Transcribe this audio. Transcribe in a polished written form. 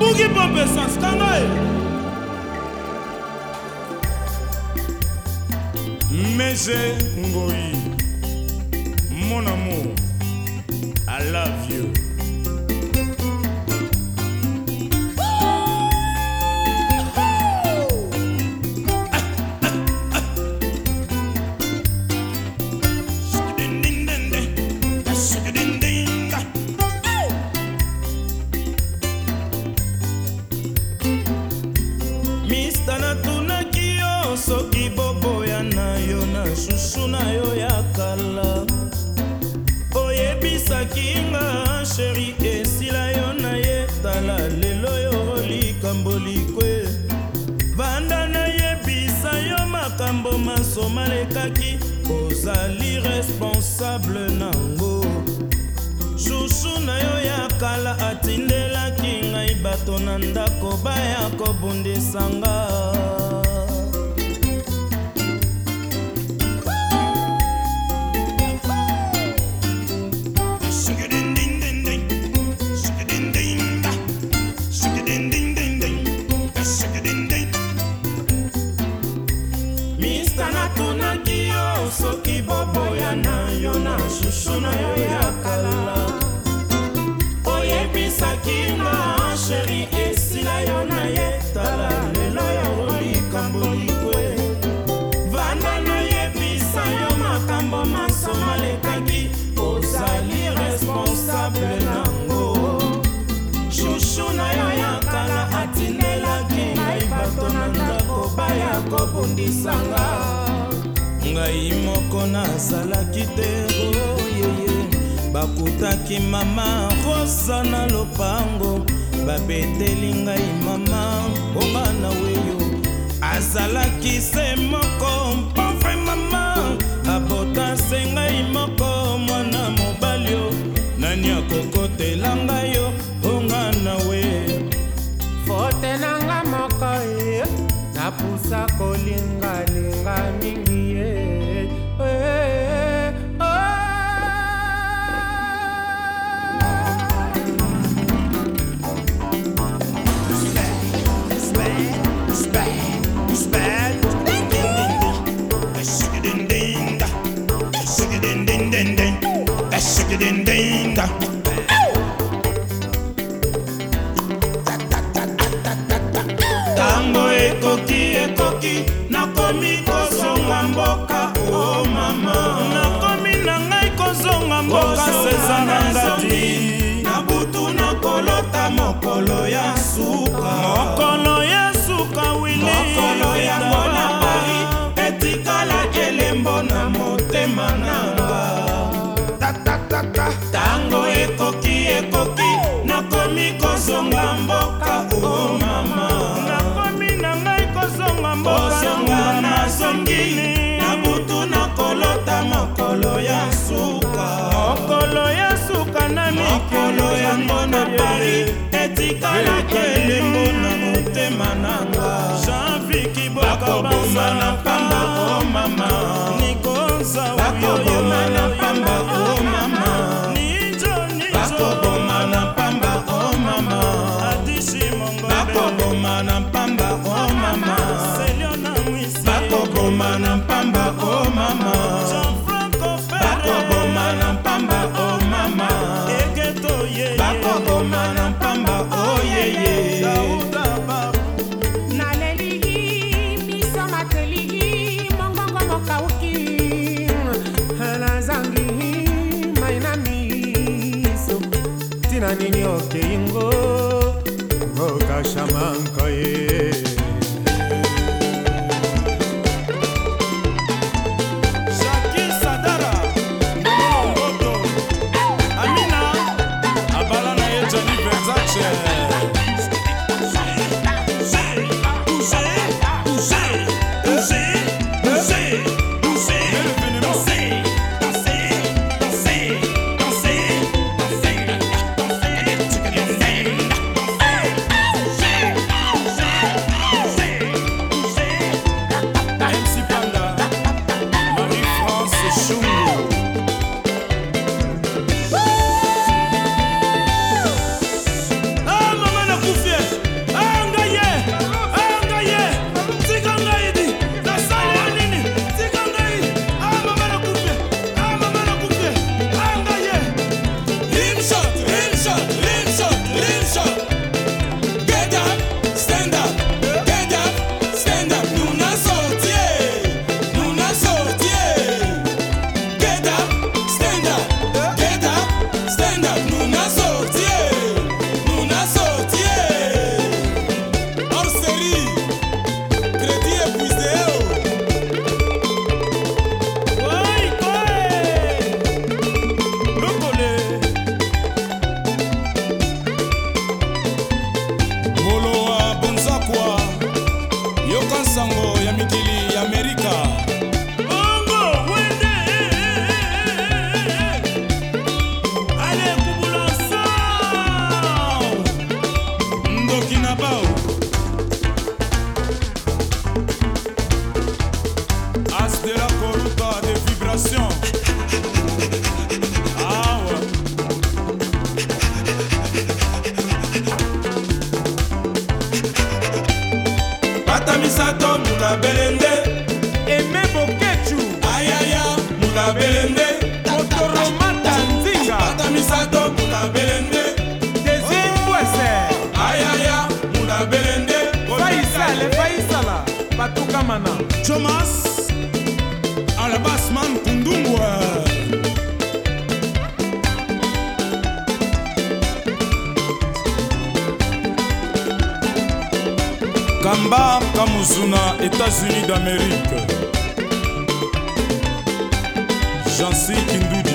Boogie Bomb Essence, Kangae. Mese Ngoi, mon amour, I love you. Soki boboya na yo na susu na yo ya kala oyebisaki nga sheri esila yo na ye tala lelo yo likambo likwe vanda na yebisa yo makambo masoma lekaki ozali responsable nango susu na yo ya kala atindelaki ngai bato na ndako baya kobundisanga soki boboya na yo na susu na yo ya kala oyebisaki nga sheri esila yo na ye tala lelo yo likambo likwe vanda na yebisa yo makambo masoma lekaki ozali responsable nango susu na yo ya kala atindelaki ngai bato na ndako baya kobundisanga ngai moko nazalaki te oyeye bakutaki mama rosa na lopango babeteli ngai mama bonga na weyo azalaki se moko pauvre mama abota se ngai moko mwana mobali yo nani akokotela ngai yo bonga na we fote nanga moko ye napusa kolingalinga mingi ye tango ekoki nakomi kozonga mboka o mama nakomi na ngai kozonga mboka sezana ngati na butu nakolota mokolo ya suka wili mokolo yango na Paris etikala elembo na motema nanga tango ekoki nakomi kozonga mboka o mama nakomi na ngai kozonga mboka nazongi na butu nakolota mokolo ya suka na mikolo yango na Paris etikala elembo na motema nanga Jean-Vicky bakoboma na pamba o mama nikonza bakoboma na pamba o mama bakoboma na pamba o mama adisi mongo bakoboma na pamba o mama Seliona Mwisi bakoboma na pamba o mama Jean-Franco Ferre bakoboma na pamba o mama Egeto ye bakoboma na pamba o ye Dauda babu naleli miso mateli mongongo mokauki nazangi mainamiso tina nini okeingo okashamanko ye Muda Belende Motoromata Nzinga Bata Misato Muda Belende Désir Bouesse Ayaya Muda Belende Faisal Faisala Batuka Mana Thomas Alabasman Kundungwa Kamba Kamuzuna, États-Unis d'Amérique. Jancy Kindu